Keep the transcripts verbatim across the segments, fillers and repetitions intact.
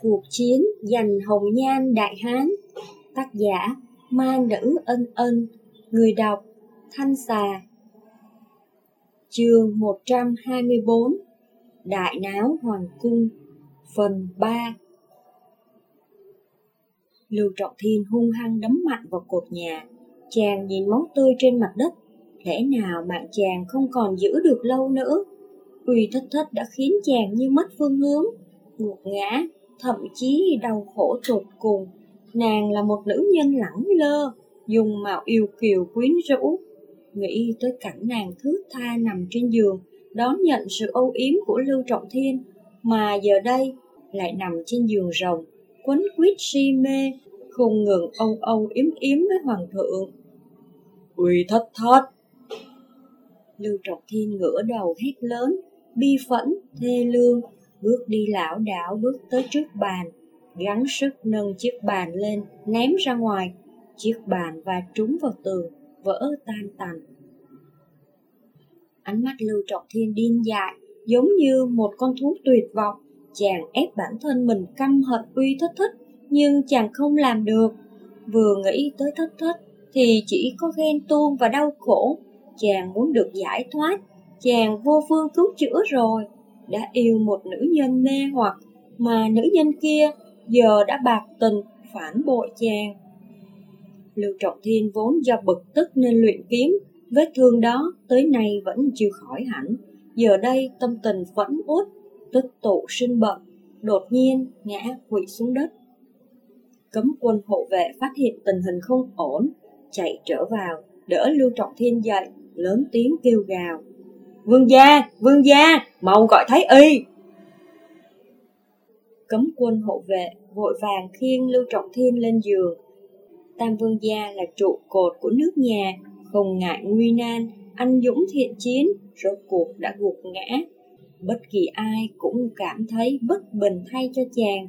Cuộc chiến giành hồng nhan Đại Hán. Tác giả Ma Nữ Ân Ân. Người đọc Thanh Xà. Chương một trăm hai mươi bốn. Đại náo hoàng cung. Phần ba. Lưu Trọng Thiên hung hăng đấm mạnh vào cột nhà. Chàng nhìn máu tươi trên mặt đất. Lẽ nào mạng chàng không còn giữ được lâu nữa? Uy Thất Thất đã khiến chàng như mất phương hướng, gục ngã, thậm chí đau khổ tột cùng. Nàng là một nữ nhân lẳng lơ, dùng mạo yêu kiều quyến rũ. Nghĩ tới cảnh nàng thướt tha nằm trên giường, đón nhận sự âu yếm của Lưu Trọng Thiên, mà giờ đây lại nằm trên giường rồng, quấn quýt si mê, không ngừng âu âu yếm yếm với hoàng thượng. Uy Thất Thất! Lưu Trọng Thiên ngửa đầu hét lớn, bi phẫn, thê lương, bước đi lảo đảo bước tới trước bàn, gắng sức nâng chiếc bàn lên, ném ra ngoài. Chiếc bàn va trúng vào tường, vỡ tan tành. Ánh mắt Lưu Trọng Thiên điên dại, giống như một con thú tuyệt vọng. Chàng ép bản thân mình căm hận Uy Thất Thất, nhưng chàng không làm được. Vừa nghĩ tới Thất Thất thì chỉ có ghen tuông và đau khổ. Chàng muốn được giải thoát, chàng vô phương cứu chữa rồi. Đã yêu một nữ nhân mê hoặc, mà nữ nhân kia giờ đã bạc tình, phản bội chàng. Lưu Trọng Thiên vốn do bực tức nên luyện kiếm, vết thương đó tới nay vẫn chưa khỏi hẳn. Giờ đây tâm tình phẫn uất, tích tụ sinh bận, đột nhiên ngã quỵ xuống đất. Cấm quân hộ vệ phát hiện tình hình không ổn, chạy trở vào, đỡ Lưu Trọng Thiên dậy, lớn tiếng kêu gào. Vương gia, vương gia, mau gọi thái y. Cấm quân hộ vệ vội vàng khiêng Lưu Trọng Thiên lên giường. Tam vương gia là trụ cột của nước nhà, không ngại nguy nan, anh dũng thiện chiến, rốt cuộc đã gục ngã. Bất kỳ ai cũng cảm thấy bất bình thay cho chàng.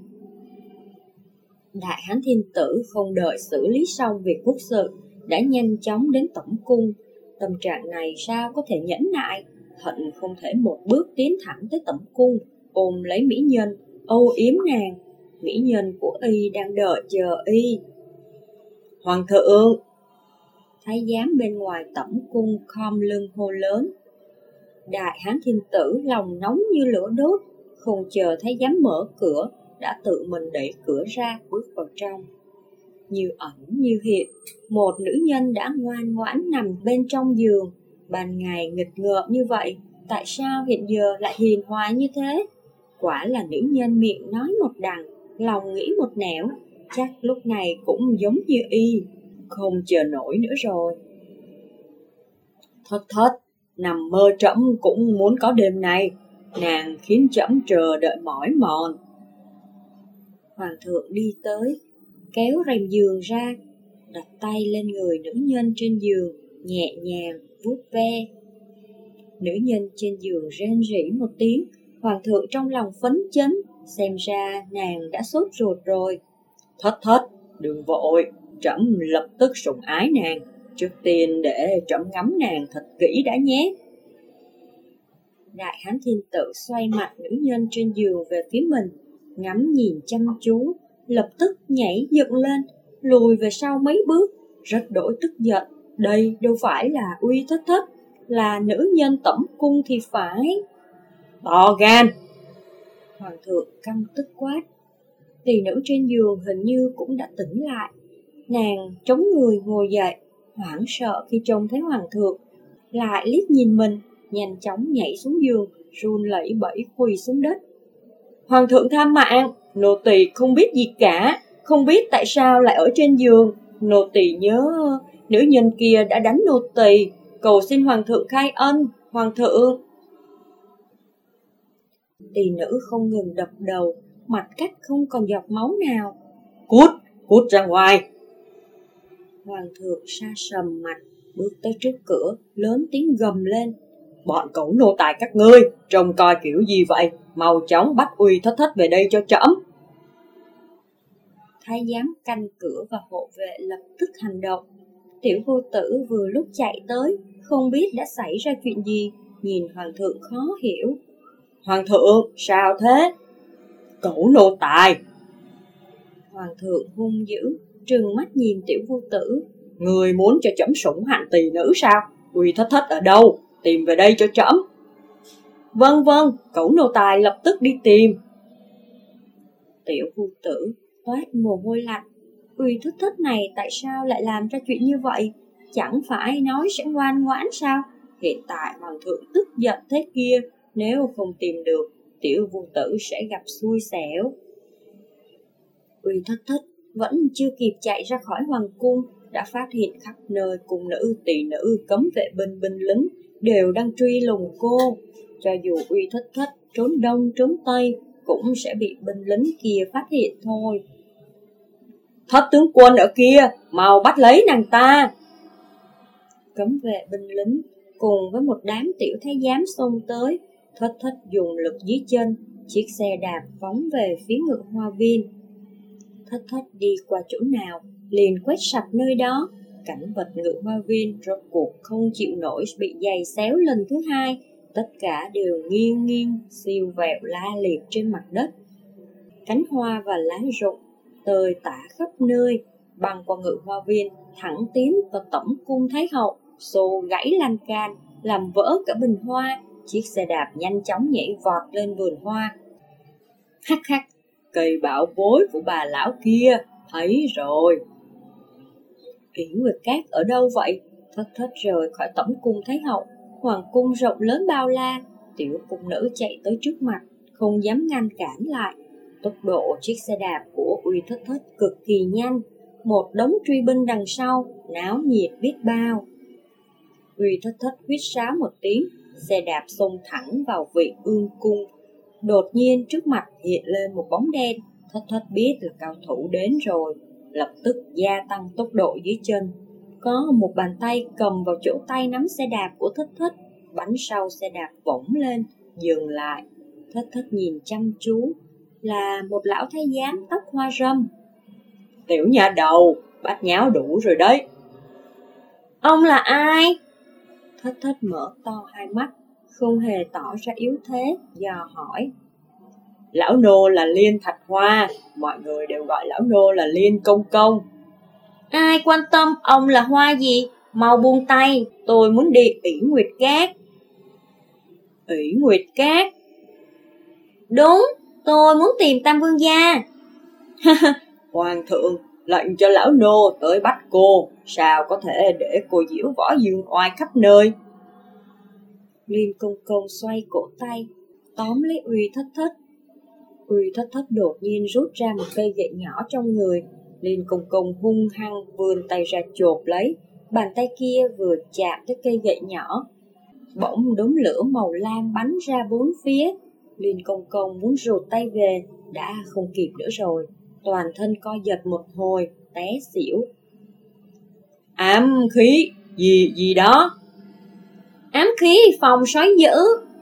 Đại Hán Thiên Tử không đợi xử lý xong việc quốc sự, đã nhanh chóng đến tổng cung. Tâm trạng này sao có thể nhẫn nại, hận không thể một bước tiến thẳng tới tổng cung, ôm lấy mỹ nhân, âu yếm nàng. Mỹ nhân của y đang đợi chờ y. Hoàng thượng! Thái giám bên ngoài tổng cung khom lưng hô lớn. Đại Hán Thiên Tử lòng nóng như lửa đốt, không chờ thái giám mở cửa, đã tự mình đẩy cửa ra bước vào trong. Như ẩn như hiện, một nữ nhân đã ngoan ngoãn nằm bên trong giường. Ban ngày nghịch ngợm như vậy, tại sao hiện giờ lại hiền hòa như thế? Quả là nữ nhân miệng nói một đằng, lòng nghĩ một nẻo, chắc lúc này cũng giống như y, không chờ nổi nữa rồi. Thất Thất, nằm mơ trẫm cũng muốn có đêm này, nàng khiến trẫm chờ đợi mỏi mòn. Hoàng thượng đi tới, kéo rèm giường ra, đặt tay lên người nữ nhân trên giường, nhẹ nhàng vuốt ve. Nữ nhân trên giường rên rỉ một tiếng. Hoàng thượng trong lòng phấn chấn, xem ra nàng đã sốt ruột rồi. Thất Thất, đừng vội, trẫm lập tức sủng ái nàng. Trước tiên để trẫm ngắm nàng thật kỹ đã nhé. Đại Hán Thiên Tử xoay mặt nữ nhân trên giường về phía mình, ngắm nhìn chăm chú, lập tức nhảy dựng lên, lùi về sau mấy bước, rất đổi tức giận. Đây đâu phải là Uy Thất Thất, là nữ nhân tổng cung thì phải. To gan! Hoàng thượng căm tức quát. Tỷ nữ trên giường hình như cũng đã tỉnh lại. Nàng chống người ngồi dậy, hoảng sợ khi trông thấy hoàng thượng, lại liếc nhìn mình, nhanh chóng nhảy xuống giường, run lẩy bẩy quỳ xuống đất. Hoàng thượng tha mạng, nô tỳ không biết gì cả, không biết tại sao lại ở trên giường. Nô tỳ nhớ nữ nhân kia đã đánh nô tỳ, cầu xin hoàng thượng khai ân. Hoàng thượng! Tỷ nữ không ngừng đập đầu, mặt cắt không còn giọt máu nào. Cút, cút ra ngoài! Hoàng thượng sa sầm mặt, bước tới trước cửa, lớn tiếng gầm lên. Bọn cẩu nô tài các ngươi, trông coi kiểu gì vậy? Mau chóng bắt Uy Thất Thất về đây cho trẫm. Thái giám canh cửa và hộ vệ lập tức hành động. Tiểu vô tử vừa lúc chạy tới, không biết đã xảy ra chuyện gì, nhìn hoàng thượng khó hiểu. Hoàng thượng, sao thế? Cẩu nô tài, Hoàng thượng hung dữ, trừng mắt nhìn Tiểu Vô Tử. Người muốn cho trẫm sủng hạnh tỳ nữ sao? Uy Thất Thất ở đâu? Tìm về đây cho trẫm. Vâng vâng, cẩu nô tài lập tức đi tìm. Tiểu Vô Tử toát mồ hôi lạnh. Uy Thất Thất này tại sao lại làm ra chuyện như vậy? Chẳng phải nói sẽ ngoan ngoãn sao? Hiện tại hoàng thượng tức giận thế kia, nếu không tìm được, Tiểu Vô Tử sẽ gặp xui xẻo. Uy Thất Thất vẫn chưa kịp chạy ra khỏi hoàng cung, đã phát hiện khắp nơi cung nữ, tỳ nữ, cấm vệ binh, binh lính đều đang truy lùng cô. Cho dù Uy Thất Thất trốn đông trốn tây, cũng sẽ bị binh lính kia phát hiện thôi. Thất tướng quân ở kia, mau bắt lấy nàng ta. Cấm vệ binh lính cùng với một đám tiểu thái giám xông tới. Thất Thất dùng lực dưới chân, chiếc xe đạp phóng về phía Ngự Hoa Viên. Thất Thất đi qua chỗ nào liền quét sạch nơi đó. Cảnh vật Ngự Hoa Viên rốt cuộc không chịu nổi bị giày xéo lần thứ hai, tất cả đều nghiêng nghiêng siêu vẹo la liệt trên mặt đất. Cánh hoa và lá rụng tơi tả khắp nơi, băng qua Ngự Hoa Viên thẳng tiến vào tổng cung Thái hậu, xô gãy lan can, làm vỡ cả bình hoa. Chiếc xe đạp nhanh chóng nhảy vọt lên vườn hoa. Hắc hắc, cây bảo bối của bà lão kia, thấy rồi. Yển Nguyệt Cát ở đâu vậy? Thất Thất rời khỏi tổng cung Thái hậu. Hoàng cung rộng lớn bao la, tiểu cung nữ chạy tới trước mặt, không dám ngăn cản lại. Tốc độ chiếc xe đạp của Uy Thất Thất cực kỳ nhanh, một đống truy binh đằng sau, náo nhiệt biết bao. Uy Thất Thất huýt sáo một tiếng, xe đạp xông thẳng vào Vị Ương cung. Đột nhiên trước mặt hiện lên một bóng đen. Thất Thất biết là cao thủ đến rồi, lập tức gia tăng tốc độ dưới chân. Có một bàn tay cầm vào chỗ tay nắm xe đạp của Thất Thất, bánh sau xe đạp vỗng lên, dừng lại. Thất Thất nhìn chăm chú, là một lão thái giám tóc hoa râm. Tiểu nhà đầu, bát nháo đủ rồi đấy. Ông là ai? Thất Thất mở to hai mắt, không hề tỏ ra yếu thế, dò hỏi. Lão nô là Liên Thạch Hoa, mọi người đều gọi lão nô là Liên Công Công. Ai quan tâm ông là hoa gì, mau buông tay, tôi muốn đi Yển Nguyệt Cát. Yển Nguyệt Cát? Đúng, tôi muốn tìm Tam Vương gia. Hoàng thượng lệnh cho lão nô tới bắt cô, sao có thể để cô diễu võ dương oai khắp nơi. Liên Công Công xoay cổ tay, tóm lấy Uy Thất Thất. Uy Thất Thất đột nhiên rút ra một cây gậy nhỏ trong người. Liên Công Công hung hăng vươn tay ra chộp lấy, bàn tay kia vừa chạm tới cây gậy nhỏ, bỗng đốm lửa màu lam bắn ra bốn phía. Liên Công Công muốn rụt tay về, đã không kịp nữa rồi, toàn thân co giật một hồi, té xỉu. Ám khí gì gì đó? Ám khí phòng sói dữ.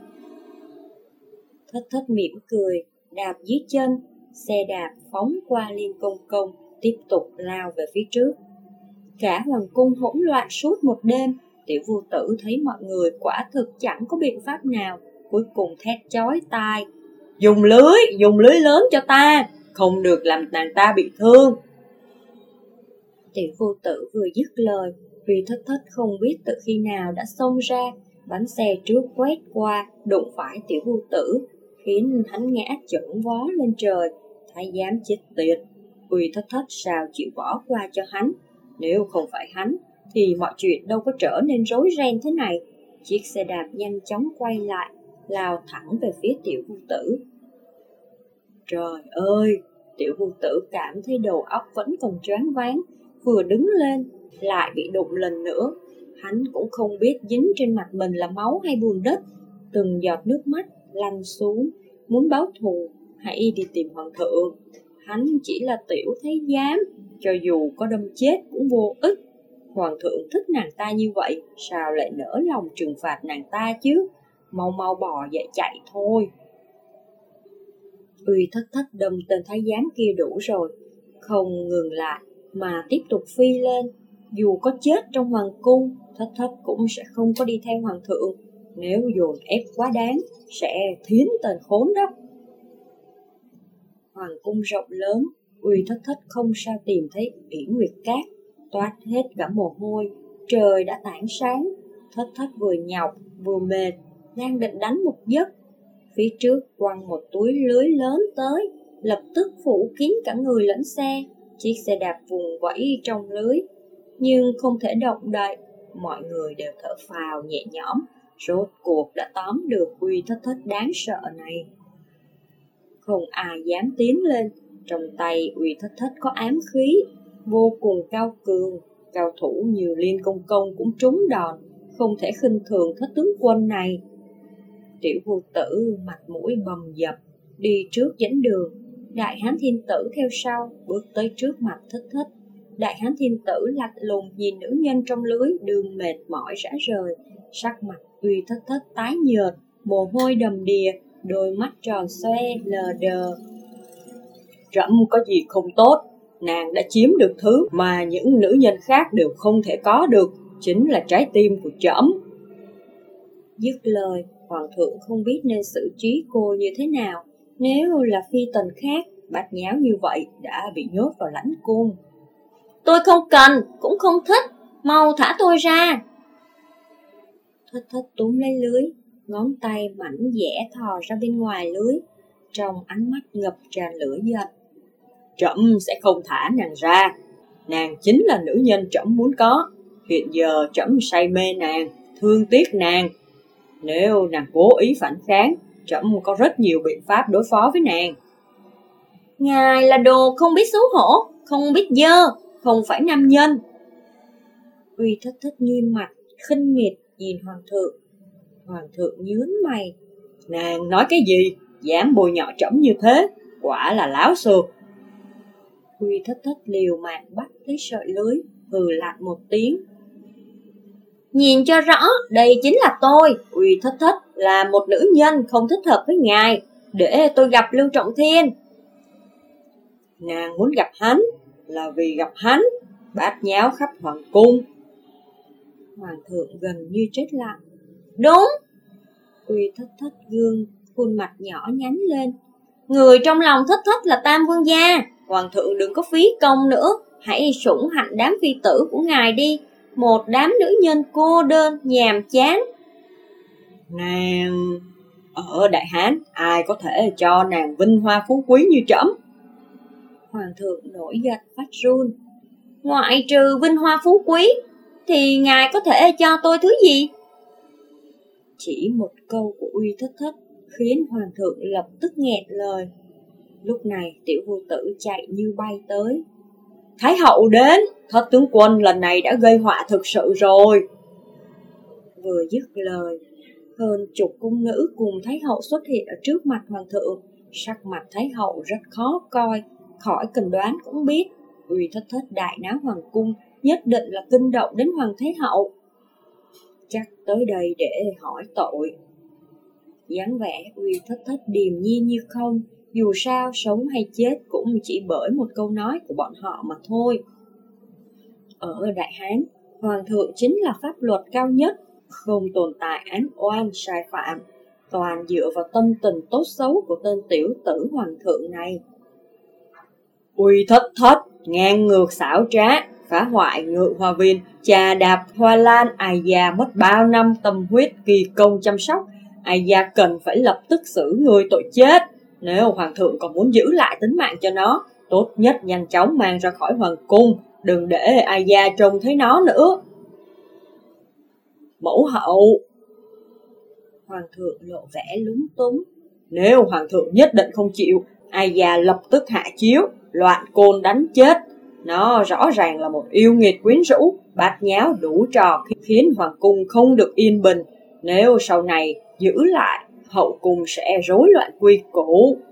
Thất Thất mỉm cười, đạp dưới chân, xe đạp phóng qua Liên Công Công, tiếp tục lao về phía trước. Cả hoàng cung hỗn loạn suốt một đêm. Tiểu Vô Tử thấy mọi người quả thực chẳng có biện pháp nào, cuối cùng thét chói tai. Dùng lưới, dùng lưới lớn cho ta, không được làm nàng ta bị thương. Tiểu Vô Tử vừa dứt lời, Uy Thất Thất không biết từ khi nào đã xông ra, bánh xe trước quét qua, đụng phải Tiểu Vô Tử, khiến hắn ngã chững vó lên trời. Thái giám chết tiệt, Uy Thất Thất sao chịu bỏ qua cho hắn? Nếu không phải hắn, thì mọi chuyện đâu có trở nên rối ren thế này. Chiếc xe đạp nhanh chóng quay lại, lao thẳng về phía Tiểu Vô Tử. Trời ơi! Tiểu Vô Tử cảm thấy đầu óc vẫn còn choáng váng, vừa đứng lên lại bị đụng lần nữa. Hắn cũng không biết dính trên mặt mình là máu hay bùn đất, từng giọt nước mắt lăn xuống. Muốn báo thù hãy đi tìm hoàng thượng. Hắn chỉ là tiểu thái giám, cho dù có đâm chết cũng vô ích. Hoàng thượng thích nàng ta như vậy, sao lại nỡ lòng trừng phạt nàng ta chứ? Mau mau bò dậy chạy thôi. Uy Thất Thất đâm tên thái giám kia đủ rồi, không ngừng lại mà tiếp tục phi lên. Dù có chết trong hoàng cung, Thất Thất cũng sẽ không có đi theo hoàng thượng. Nếu dồn ép quá đáng, sẽ thiến tên khốn đó. Hoàng cung rộng lớn, Uy Thất Thất không sao tìm thấy Uyển Nguyệt Cát, toát hết cả mồ hôi. Trời đã tảng sáng, Thất Thất vừa nhọc vừa mệt, đang định đánh một giấc. Phía trước quăng một túi lưới lớn tới, lập tức phủ kín cả người lẫn xe. Chiếc xe đạp vùng vẫy trong lưới, nhưng không thể động đậy. Mọi người đều thở phào nhẹ nhõm, rốt cuộc đã tóm được Uy Thất Thất đáng sợ này. Không ai dám tiến lên, trong tay Uy Thất Thất có ám khí, vô cùng cao cường. Cao thủ như Liên Công Công cũng trúng đòn, không thể khinh thường Thất tướng quân này. Tiểu Vô Tử mặt mũi bầm dập, đi trước dẫn đường. Đại Hán Thiên Tử theo sau, bước tới trước mặt Thất Thất. Đại Hán Thiên Tử lạnh lùng nhìn nữ nhân trong lưới, đường mệt mỏi rã rời. Sắc mặt Uy Thất Thất tái nhợt, mồ hôi đầm đìa, đôi mắt tròn xoe lờ đờ. Trẫm có gì không tốt, nàng đã chiếm được thứ mà những nữ nhân khác đều không thể có được, chính là trái tim của trẫm. Dứt lời, hoàng thượng không biết nên xử trí cô như thế nào. Nếu là phi tần khác, bát nháo như vậy đã bị nhốt vào lãnh cung. Tôi không cần, cũng không thích, mau thả tôi ra. Thất Thất túm lấy lưới, ngón tay mảnh dẻ thò ra bên ngoài lưới, trong ánh mắt ngập tràn lửa giận. Trẫm sẽ không thả nàng ra, nàng chính là nữ nhân trẫm muốn có. Hiện giờ trẫm say mê nàng, thương tiếc nàng. Nếu nàng cố ý phản kháng, trẫm có rất nhiều biện pháp đối phó với nàng. Ngài là đồ không biết xấu hổ, không biết dơ, không phải nam nhân. Uy Thất Thất nghiêm mặt, khinh miệt nhìn hoàng thượng. Hoàng thượng nhướng mày. Nàng nói cái gì? Dám bôi nhọ trẫm như thế, quả là láo xược. Uy Thất Thất liều mạng bắt lấy sợi lưới, hừ lạnh một tiếng. Nhìn cho rõ, đây chính là tôi. Uy Thất Thất là một nữ nhân không thích hợp với ngài, để tôi gặp Lưu Trọng Thiên. Nàng muốn gặp hắn là vì gặp hắn, bát nháo khắp hoàng cung. Hoàng thượng gần như chết lặng. Đúng. Uy Thất Thất gương khuôn mặt nhỏ nhắn lên. Người trong lòng Thất Thất là Tam Vương gia, hoàng thượng đừng có phí công nữa, hãy sủng hạnh đám phi tử của ngài đi, một đám nữ nhân cô đơn nhàm chán. Nàng ở Đại Hán, ai có thể cho nàng vinh hoa phú quý như trẫm? Hoàng thượng nổi giận phát run. Ngoại trừ vinh hoa phú quý, thì ngài có thể cho tôi thứ gì? Chỉ một câu của Uy Thất Thất khiến hoàng thượng lập tức nghẹn lời. Lúc này Tiểu Vô Tử chạy như bay tới. Thái hậu đến, Thất tướng quân lần này đã gây họa thực sự rồi. Vừa dứt lời, hơn chục cung nữ cùng Thái hậu xuất hiện ở trước mặt hoàng thượng. Sắc mặt Thái hậu rất khó coi, khỏi cần đoán cũng biết Uy Thất Thất đại náo hoàng cung nhất định là kinh động đến hoàng thái hậu. Chắc tới đây để hỏi tội. Dáng vẻ Uy Thất Thất điềm nhiên như không, dù sao sống hay chết cũng chỉ bởi một câu nói của bọn họ mà thôi. Ở Đại Hán, hoàng thượng chính là pháp luật cao nhất, không tồn tại án oan sai phạm, toàn dựa vào tâm tình tốt xấu của tên tiểu tử hoàng thượng này. Uy Thất Thất ngang ngược xảo trá, phá hoại Ngự Hoa Viên, chà đạp hoa lan, ai già mất bao năm tâm huyết kỳ công chăm sóc, ai già cần phải lập tức xử người tội chết. Nếu hoàng thượng còn muốn giữ lại tính mạng cho nó, tốt nhất nhanh chóng mang ra khỏi hoàng cung, đừng để ai già trông thấy nó nữa. Mẫu hậu. Hoàng thượng lộ vẻ lúng túng. Nếu hoàng thượng nhất định không chịu, ai già lập tức hạ chiếu, loạn côn đánh chết. Nó rõ ràng là một yêu nghiệt quyến rũ, bát nháo đủ trò khiến hoàng cung không được yên bình. Nếu sau này giữ lại, hậu cung sẽ rối loạn quy củ.